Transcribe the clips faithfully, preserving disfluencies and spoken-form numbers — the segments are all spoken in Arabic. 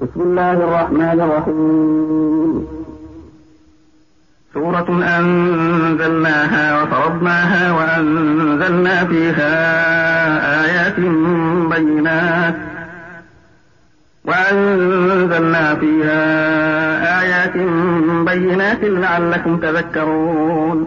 بسم الله الرحمن الرحيم. سورة أنزلناها وفرضناها وأنزلنا فيها آيات بينات وأنزلنا فيها آيات بينات لعلكم تذكرون.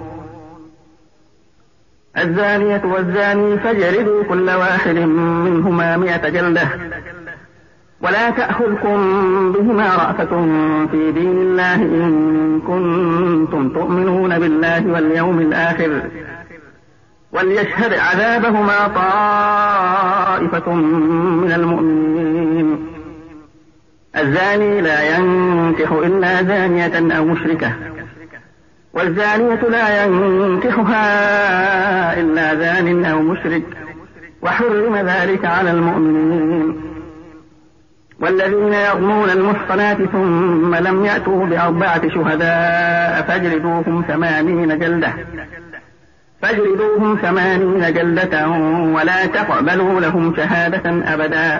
الزانية والزاني فاجلدوا كل واحد منهما مئة جلدة ولا تأخذكم بهما رأفة في دين الله إن كنتم تؤمنون بالله واليوم الآخر وليشهد عذابهما طائفة من المؤمنين. الزاني لا ينكح إلا زانية أو مشركة والزانية لا ينكحها إلا زان أو مشرك وحرم ذلك على المؤمنين. والذين يرمون المحصنات ثم لم يأتوا بأربعة شهداء فاجلدوهم ثمانين جلدة فاجلدوهم ثمانين جلدة ولا تقبلوا لهم شهادة أبدا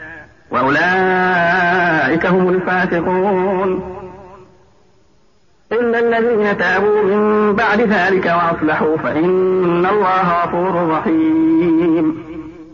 وأولئك هم الفاسقون إلا الذين تابوا من بعد ذلك وأصلحوا فإن الله غفور رحيم.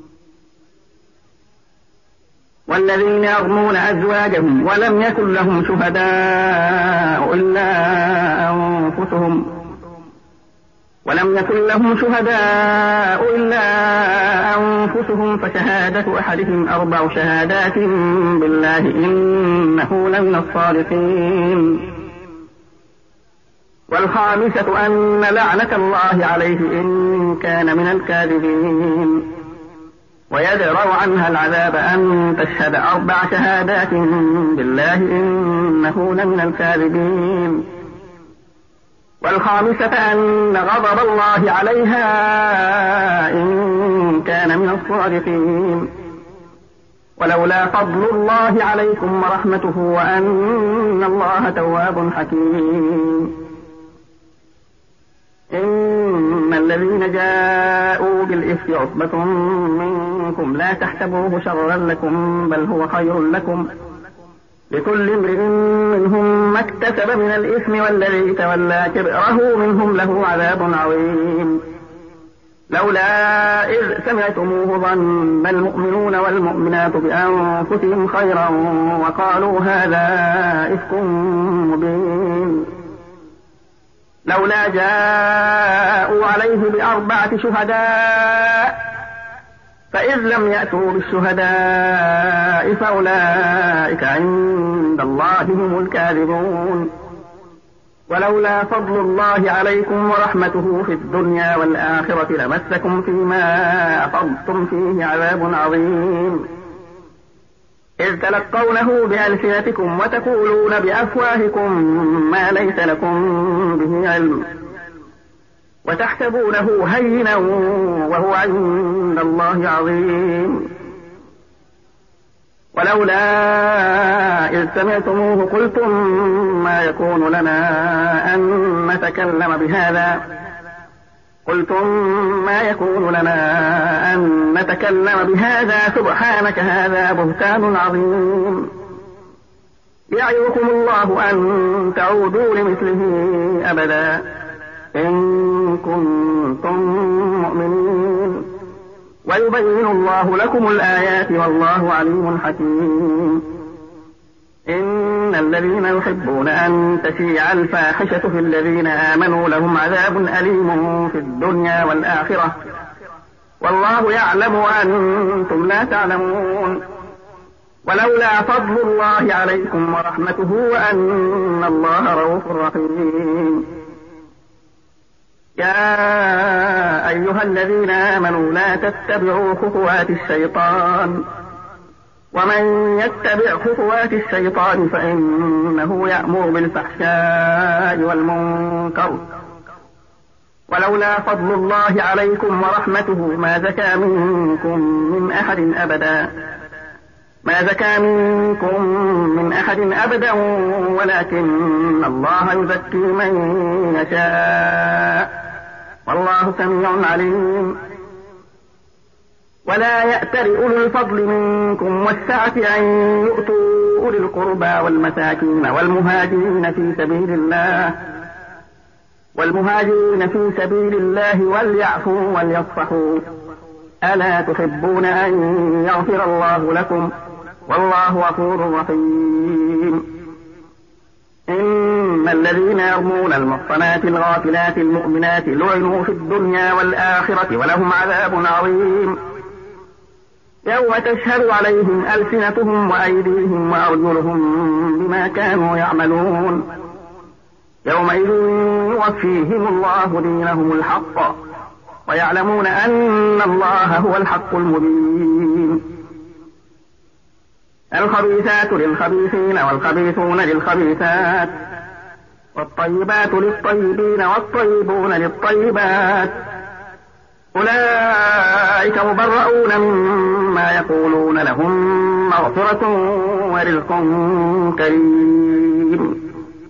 والذين يرمون أزواجهم ولم يكن لهم شهداء إلا أنفسهم ولم يكن لهم شهداء إلا أنفسهم فشهادة أحدهم أربع شهادات بالله إنه لمن الصادقين. والخامسة أن لعنة الله عليه إن كان من الكاذبين. ويدرأ عنها العذاب أن تشهد أربع شهادات بالله إنه لمن الكاذبين. والخامسة أن غضب الله عليها إن كان من الصادقين. ولولا فضل الله عليكم ورحمته وأن الله تواب حكيم. إن الذين جاءوا بالإفك عصبة منكم لا تحسبوه شرا لكم بل هو خير لكم لكل امرئ منهم ما اكتسب من الإثم والذي تولى كبره منهم له عذاب عظيم. لولا إذ سمعتموه ظن المؤمنون والمؤمنات بأنفسهم خيرا وقالوا هذا إفك مبين. لولا جاءوا عليه بأربعة شهداء فإذ لم يأتوا بالشهداء فأولئك عند الله هم الكاذبون. ولولا فضل الله عليكم ورحمته في الدنيا والآخرة لمسكم فيما أفضتم فيه عذاب عظيم إذ تلقونه بألسنتكم وتقولون بأفواهكم ما ليس لكم به علم وتحسبونه هينا وهو عند الله عظيم. ولولا إذ سمعتموه قلتم ما يكون لنا أن نتكلم بهذا قلتم ما يكون لنا أن نتكلم بهذا سبحانك هذا بهتان عظيم. يعظكم الله أن تعودوا لمثله أبدا إن كنتم مؤمنين ويبين الله لكم الآيات والله عليم حكيم. إن الذين يحبون أن تشيع الفاحشة في الذين آمنوا لهم عذاب أليم في الدنيا والآخرة والله يعلم وأنتم لا تعلمون. ولولا فضل الله عليكم ورحمته وأن الله رؤوف رحيم. يا أيها الذين آمنوا لا تتبعوا خطوات الشيطان ومن يتبع خطوات الشيطان فإنه يأمر بالفحشاء والمنكر ولولا فضل الله عليكم ورحمته ما زكى منكم من أحد أبدا ما زكى منكم من أحد أبدا ولكن الله يزكي من يشاء والله سميع عليم. ولا يأتل أولو الفضل منكم والسعة أن يؤتوا أولي القربى والمساكين والمهاجرين في سبيل الله والمهاجرين في سبيل الله وليعفوا وليصفحوا ألا تحبون أن يغفر الله لكم والله غفور رحيم. إن الذين يرمون المحصنات الغافلات المؤمنات لعنوا في الدنيا والآخرة ولهم عذاب عظيم يوم تشهد عليهم ألسنتهم وأيديهم وأرجلهم بما كانوا يعملون يومئذ يوفيهم الله دينهم الحق ويعلمون أن الله هو الحق المبين. الخبيثات للخبيثين والخبيثون للخبيثات والطيبات للطيبين والطيبون للطيبات أولئك مبرؤون مما يقولون لهم مغفرة ورزق كريم.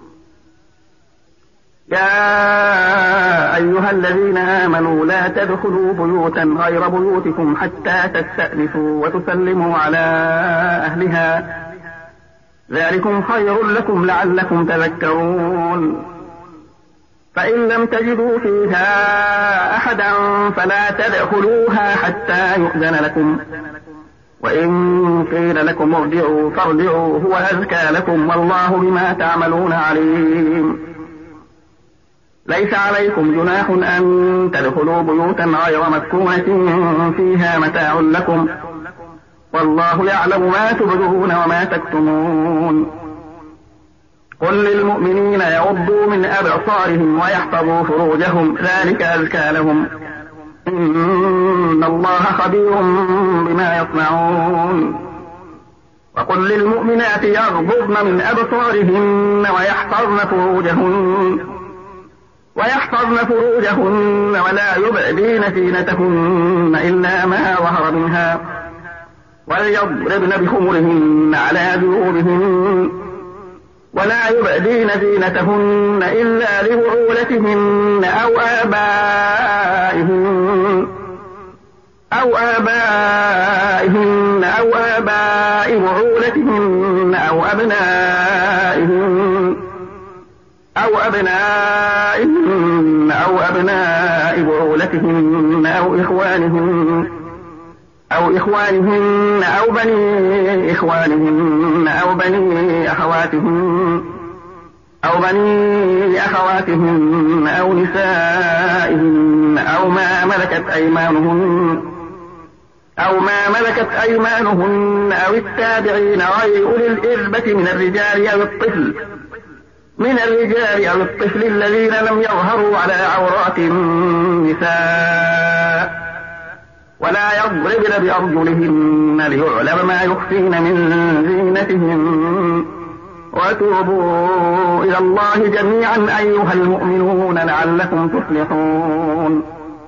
يا أيها الذين آمنوا لا تدخلوا بيوتا غير بيوتكم حتى تستأنسوا وتسلموا على أهلها ذلكم خير لكم لعلكم تذكرون. فإن لم تجدوا فيها أحدا فلا تدخلوها حتى يؤذن لكم وإن قيل لكم ارجعوا فارجعوا هو أزكى لكم والله بما تعملون عليم. ليس عليكم جناح أن تدخلوا بيوتا غير مسكونة فيها متاع لكم والله يعلم ما تبدون وما تكتمون. قل للمؤمنين يغضوا من أبصارهم ويحفظوا فروجهم ذلك أزكى لهم إن الله خبير بما يصنعون. وقل للمؤمنات يغضضن من أبصارهن ويحفظن فروجهن ويحفظن فروجهن ولا يبدين زينتهن إلا ما ظهر منها وليضربن بخمرهن على جيوبهن ولا يبدين زينتهن إلا لبعولتهن أو آبائهن أو آبائهن أو آباء بعولتهن أو أبنائهن أو أبنائهن أو أبناء بعولتهن أو إخوانهن أو إخوانهن أو بني إخوانهن أو بني أخواتهن أو بني أخواتهن أو نسائهن أو ما ملكت أيمانهن أو ما ملكت أيمانهن أو التابعين غير أولي الإربة من الرجال أو الطفل من الرجال أو الطفل الذين لم يظهروا على عورات النساء ولا يضربن بأرجلهن ليعلم ما يخفين من زينتهن وتوبوا إلى الله جميعا أيها المؤمنون لعلكم تفلحون.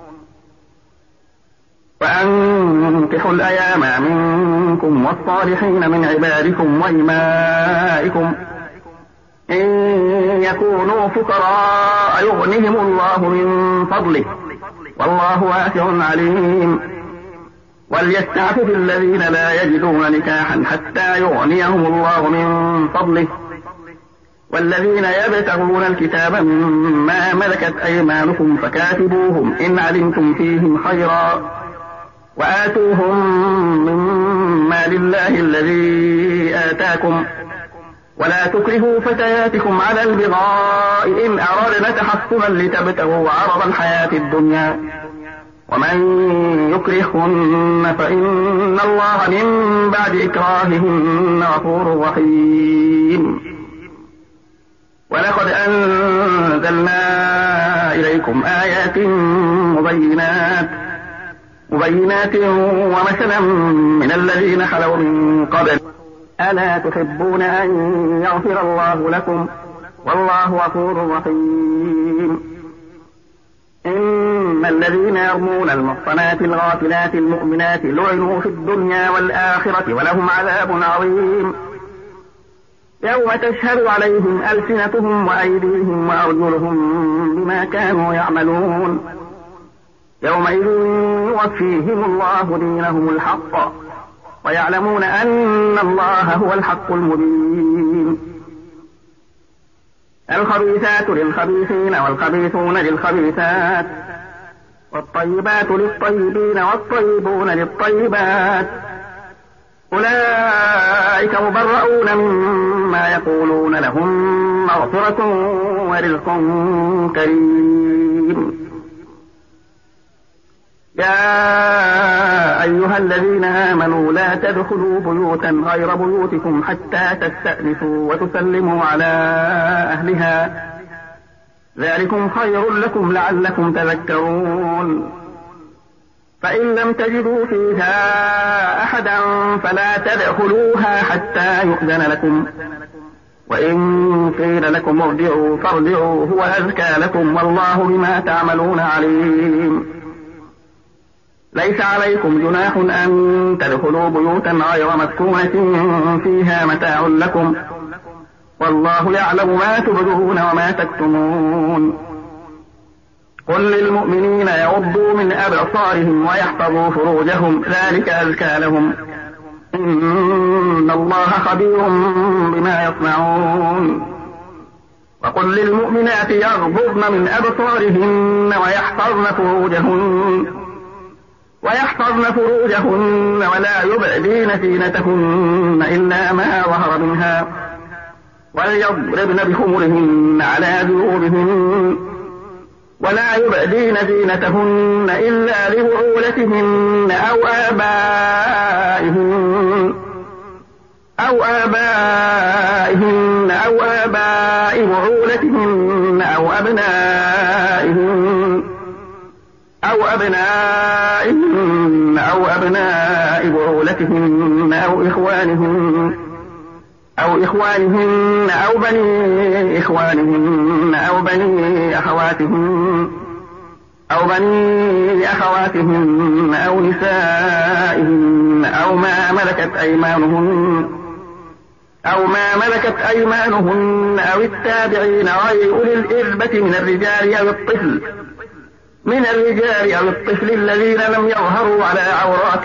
وأنكحوا الأيام منكم والصالحين من عبادكم وإمائكم إن يكونوا فقراء يغنهم الله من فضله والله واسع عليم. وليستعفف الذين لا يجدون نكاحا حتى يغنيهم الله من فضله والذين يبتغون الكتاب مما ملكت أيمانكم فكاتبوهم إن علمتم فيهم خيرا وآتوهم مما لله الذي آتاكم ولا تكرهوا فتياتكم على البغاء إن أردنا تحصنا لتبتغوا عرض الحياة الدنيا ومن يكرهن فإن الله من بعد إكراههن غفور رحيم. ولقد أنزلنا إليكم آيات مبينات مبينات ومثلا من الذين خلوا من قبل ألا تحبون أن يغفر الله لكم والله غفور رحيم. إن الذين يرمون المحصنات الغافلات المؤمنات لعنوا في الدنيا والآخرة ولهم عذاب عظيم يوم تشهد عليهم ألسنتهم وأيديهم وأرجلهم بما كانوا يعملون يومئذ يوفيهم الله دينهم الحق ويعلمون أن الله هو الحق المبين. الخبيثات للخبيثين والخبيثون للخبيثات والطيبات للطيبين والطيبون للطيبات أولئك مبرؤون مما يقولون لهم مغفرة ورزق كريم. يا أيها الذين آمنوا لا تدخلوا بيوتا غير بيوتكم حتى تستأنسوا وتسلموا على أهلها ذلكم خير لكم لعلكم تذكرون. فإن لم تجدوا فيها أحدا فلا تدخلوها حتى يؤذن لكم، وإن قيل لكم ارجعوا فارجعوا هو أزكى لكم والله بما تعملون عليم. ليس عليكم جناح أن تدخلوا بيوتا غير مسكونة فيها متاع لكم والله يعلم ما تبدون وما تكتمون. قل للمؤمنين يغضوا من أبصارهم ويحفظوا فروجهم ذلك أزكى لهم إن الله خبير بما يصنعون. وقل للمؤمنات يغضضن من أبصارهن ويحفظن فروجهن ويحفظن فروجهن ولا يبدين زينتهن إلا ما ظهر منها وليضربن بخمرهن على جيوبهن ولا يبدين زينتهن إلا لبعولتهن أو آبائهن أو آبائهن أو آباء بعولتهن أو أبنائهن أو أبنائهن أو أبناء بعولتهن أو إخوانهن أو إخوانهن أو بني إخوانهن أو بني أخواتهن أو بني أخواتهن أو نسائهن أو ما ملكت أيمانهن أو ما ملكت أيمانهن أو التابعين غير أولي الإربة من الرجال أو الطفل من الرجال أو الطفل الذين لم يظهروا على عورات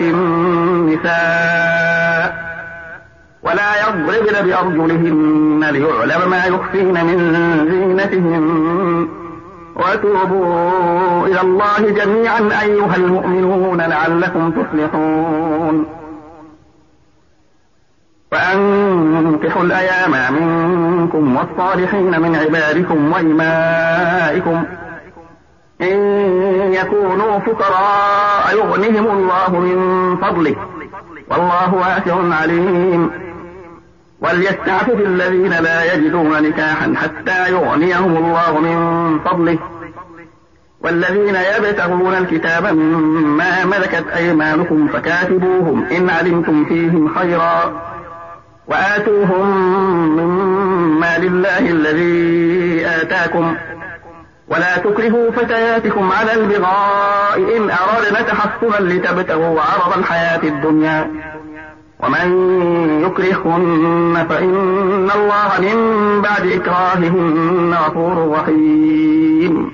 النساء ولا يضربن بأرجلهن ليعلم ما يخفين من زينتهن وتوبوا إلى الله جميعا أيها المؤمنون لعلكم تفلحون. وأنكحوا الأيام منكم والصالحين من عبادكم وإمائكم إن يكونوا فقراء يغنهم الله من فضله والله واسع عليم. وليستعفف الذين لا يجدون نكاحا حتى يغنيهم الله من فضله والذين يبتغون الكتاب مما ملكت أيمانكم فكاتبوهم إن علمتم فيهم خيرا وآتوهم مما لله الذي آتاكم ولا تكرهوا فتياتكم على البغاء إن أردنا تحصنا لتبتغوا عرض الحياة الدنيا ومن يكرهن فإن الله من بعد إكراههن غفور رحيم.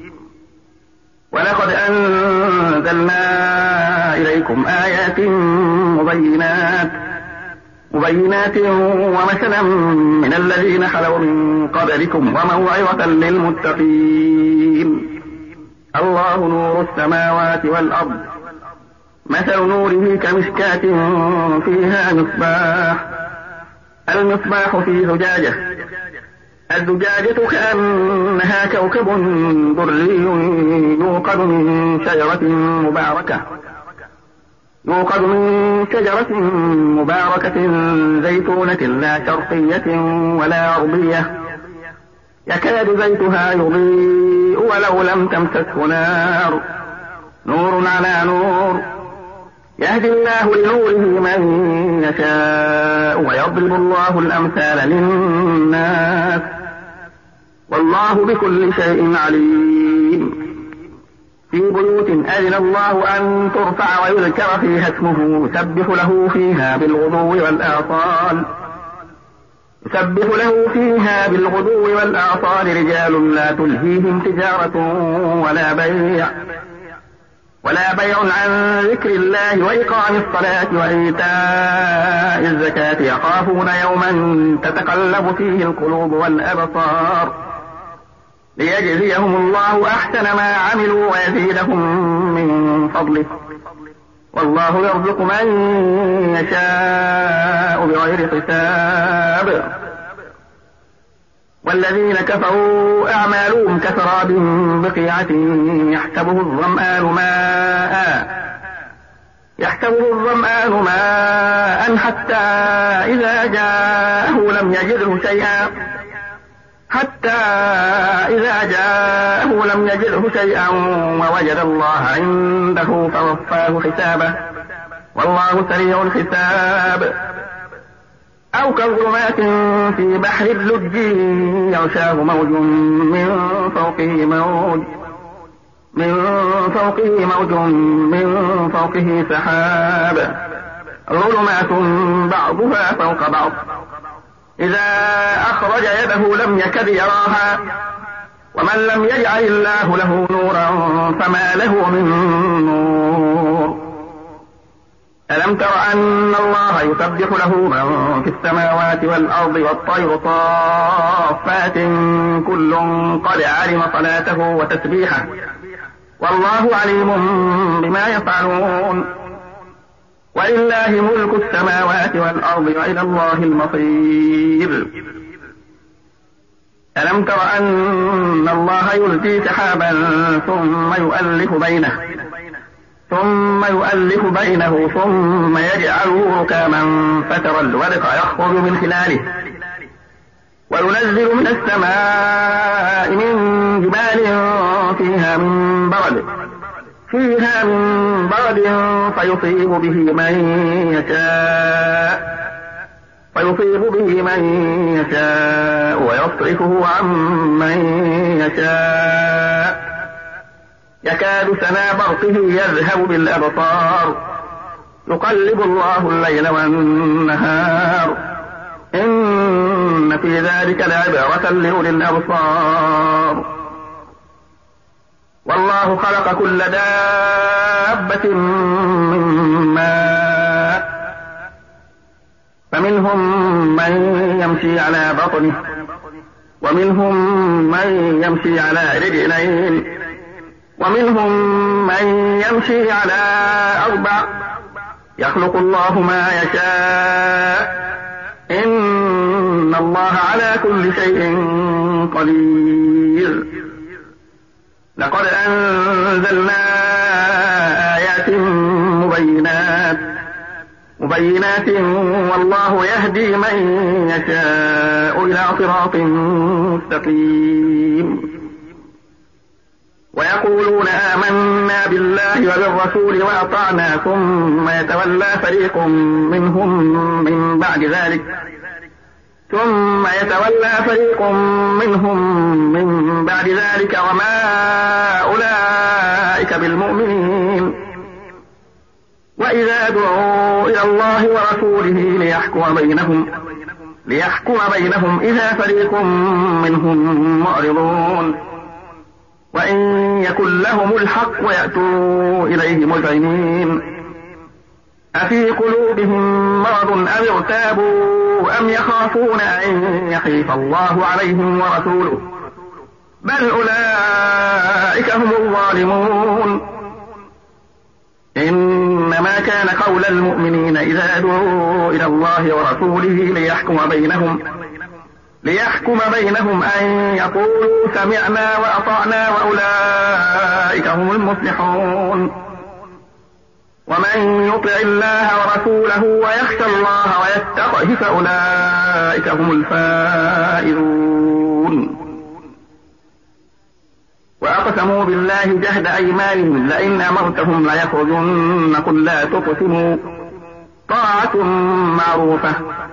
ولقد أنزلنا إليكم آيات مبينات مبينات ومثلا من الذين خلوا من قبلكم وموعظة للمتقين. الله نور السماوات والأرض مثل نوره كمشكاة فيها مصباح المصباح في زجاجة الزجاجة كأنها كوكب دري يوقد من شجرة مباركة يوقد من شجرة مباركة زيتونة لا شرقية ولا غربية يكاد زيتها يضيء ولو لم تمسسه نار نور على نور يهدي الله لنوره من يشاء ويضرب الله الأمثال للناس والله بكل شيء عليم. في بيوت أذن الله أن ترفع ويذكر فيها اسمه يسبح له فيها بالغدو والآصال يسبح له فيها بالغدو والآصال رجال لا تلهيهم تجارة ولا بيع ولا بيع عن ذكر الله وإقام الصلاة وإيتاء الزكاة يخافون يوما تتقلب فيه القلوب والأبصار ليجزيهم الله أحسن ما عملوا ويزيدهم من فضله والله يرزق من يشاء بغير حساب. والذين كفروا أعمالهم كسراب بقيعة يحسبه الظمآن ماء يحسبه الظمآن ماء حتى إذا جاءه لم يجده شيئا حتى إذا جاءه لم يجده شيئا ووجد الله عنده فوفاه حسابه والله سريع الحساب. أو كظلمات في بحر اللج يغشاه موج من فوقه موج من فوقه موج من فوقه سحاب ظلمات بعضها فوق بعض إذا أخرج يده لم يكد يراها ومن لم يجعل الله له نورا فما له من نور. ألم تر أن الله يسبح له من في السماوات والأرض والطير صافات كل قد علم صلاته وتسبيحه والله عليم بما يفعلون. ولله ملك السماوات والأرض وإلى الله المصير. ألم تر أن الله يلقي سحابا ثم يؤلف بينه ثم يؤلف بينه ثم يجعله ركاما فترى الودق يخرج من خلاله وينزل من السماء من جبال فيها من برد فيها من برد فيصيب به من يشاء فيصيب به من يشاء ويصرفه عن من يشاء يكاد سنا برقه يذهب بالأبصار يقلب الله الليل والنهار إن في ذلك لعبرة لأولي الأبصار. والله خلق كل دابة من ماء فمنهم من يمشي على بطنه ومنهم من يمشي على رجلين ومنهم من يمشي على أربع يخلق الله ما يشاء إن الله على كل شيء قدير. لقد أنزلنا آيات مبينات مبينات والله يهدي من يشاء إلى صراط مستقيم. ويقولون آمنا بالله وبالرسول وأطعنا ثم يتولى فريق منهم من بعد ذلك ثم يتولى فريق منهم من بعد ذلك وما أولئك بالمؤمنين. وإذا دعوا إلى الله ورسوله ليحكم بينهم ليحكم بينهم إذا فريق منهم معرضون وإن يكن لهم الحق ويأتوا إليه مذعنين أفي قلوبهم مرض أم ارتابوا أم يخافون أن يحيف الله عليهم ورسوله بل أولئك هم الظالمون. إنما كان قول المؤمنين إذا دعوا إلى الله ورسوله ليحكم بينهم ليحكم بينهم أن يقولوا سمعنا وأطعنا وأولئك هم المفلحون. ومن يطع الله ورسوله ويخشى الله ويتقه فأولئك هم الفائزون. وأقسموا بالله جهد أيمانهم لئن أمرتهم ليخرجن قل لا تقسموا طاعة معروفة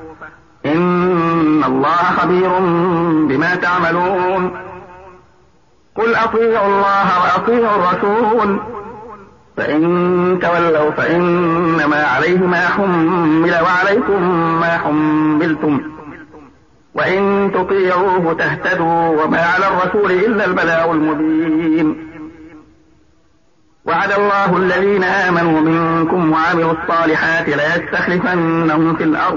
إن الله خبير بما تعملون. قل أطيعوا الله وأطيعوا الرسول فإن تولوا فإنما عليه ما حمل وعليكم ما حملتم وإن تطيعوه تهتدوا وما على الرسول إلا البلاغ المبين. وعد الله الذين آمنوا منكم وعملوا الصالحات ليستخلفنهم في الأرض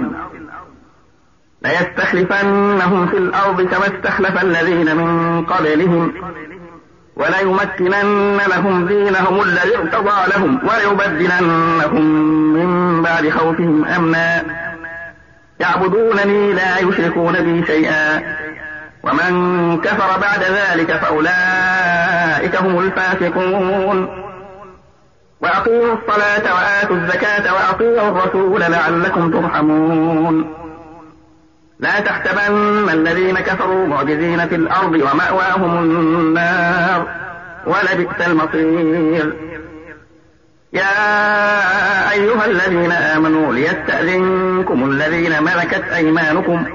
ليستخلفنهم في الأرض كما استخلف الذين من قبلهم وليمكنن لهم دينهم الذي ارتضى لهم وليبدلنهم من بعد خوفهم أمنا يعبدونني لا يشركون بي شيئا ومن كفر بعد ذلك فأولئك هم الفاسقون وأقيموا الصلاة وآتوا الزكاة وأطيعوا الرسول لعلكم ترحمون لا تحسبن الذين كفروا معجزين في الأرض ومأواهم النار ولبئس المصير يا أيها الذين آمنوا ليستأذنكم الذين ملكت أيمانكم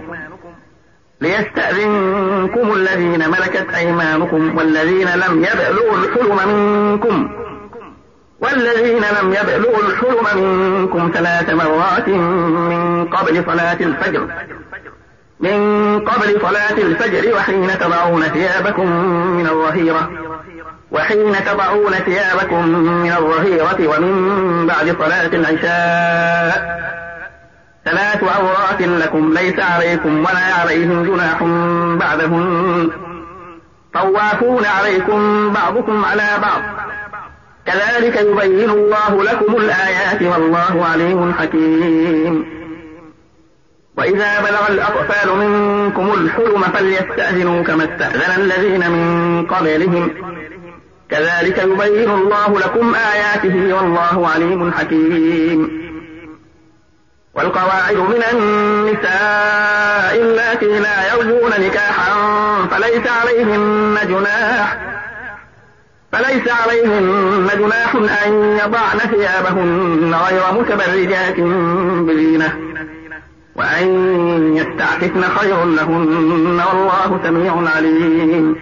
ليستأذنكم الذين ملكت أيمانكم والذين لم يبلغوا الحلم منكم والذين لم يبلغوا الحلم منكم ثلاث مرات من قبل صلاة الفجر من قبل صلاة الفجر وحين تضعون ثيابكم من الظهيرة وحين تضعون ثيابكم من الظهيرة ومن بعد صلاة العشاء ثلاث عورات لكم ليس عليكم ولا عليهم جناح بعدهن طوافون عليكم بعضكم على بعض كذلك يبين الله لكم الآيات والله عليم حكيم وإذا بلغ الأطفال منكم الحلم فليستأذنوا كما استأذن الذين من قبلهم كذلك يبين الله لكم آياته والله عليم حكيم والقواعد من النساء اللاتي لا يرجون نكاحا فليس عليهن جناح فليس عليهن جناح أن يضعن ثيابهن غير متبرجات بزينة وأن يستعففن خير لهن والله سميع عليم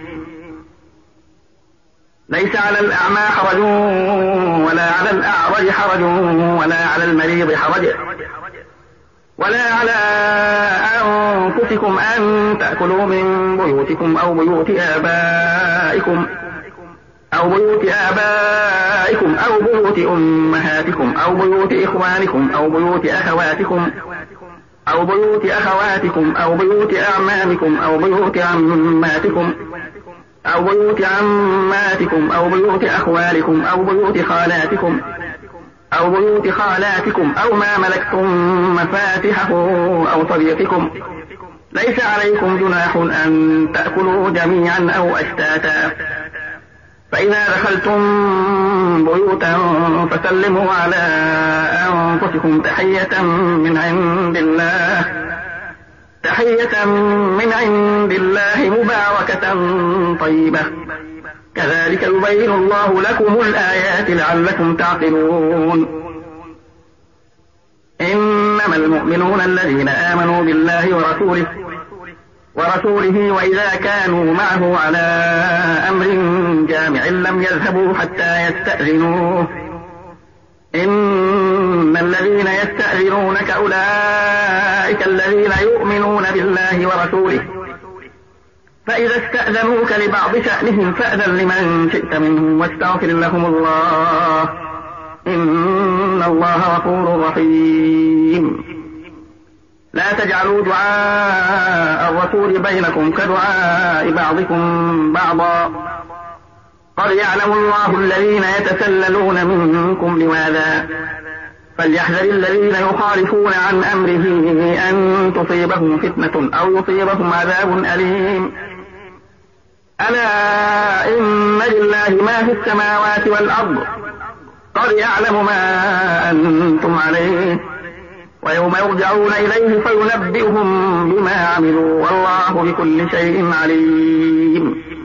ليس على الأعمى حرج ولا على الأعرج حرج ولا على المريض حرج ولا على أنفسكم أن تأكلوا من بيوتكم أو بيوت آبائكم أو بيوت آبائكم أو بيوت أمهاتكم أو بيوت إخوانكم أو بيوت أخواتكم أو بيوت أخواتكم أو بيوت أعمامكم أو بيوت عماتكم أو بيوت عماتكم أو بيوت أخوالكم أو بيوت خالاتكم أو بيوت خالاتكم أو ما ملكتم مفاتحه أو صديقكم ليس عليكم جناح أن تأكلوا جميعا أو أشتاتا فإذا دخلتم بيوتا فسلموا على أنفسكم تحية من عند الله تحية من عند الله مباركة طيبة كذلك يبين الله لكم الآيات لعلكم تعقلون إنما المؤمنون الذين آمنوا بالله ورسوله ورسوله وإذا كانوا معه على أمر جامع لم يذهبوا حتى يستأذنوه إن الذين يستأذنونك أولئك الذين يؤمنون بالله ورسوله فإذا استأذنوك لبعض شأنهم فأذن لمن شئت منهم واستغفر لهم الله إن الله غفور رحيم لا تجعلوا دعاء الرسول بينكم كدعاء بعضكم بعضا قد يعلم الله الذين يتسللون منكم لواذا فليحذر الذين يخالفون عن أمره أن تصيبهم فتنة أو يصيبهم عذاب أليم ألا إن لله ما في السماوات والأرض قد يعلم ما أنتم عليه ويوم يرجعون إليه فينبئهم بما عملوا والله بكل شيء عليم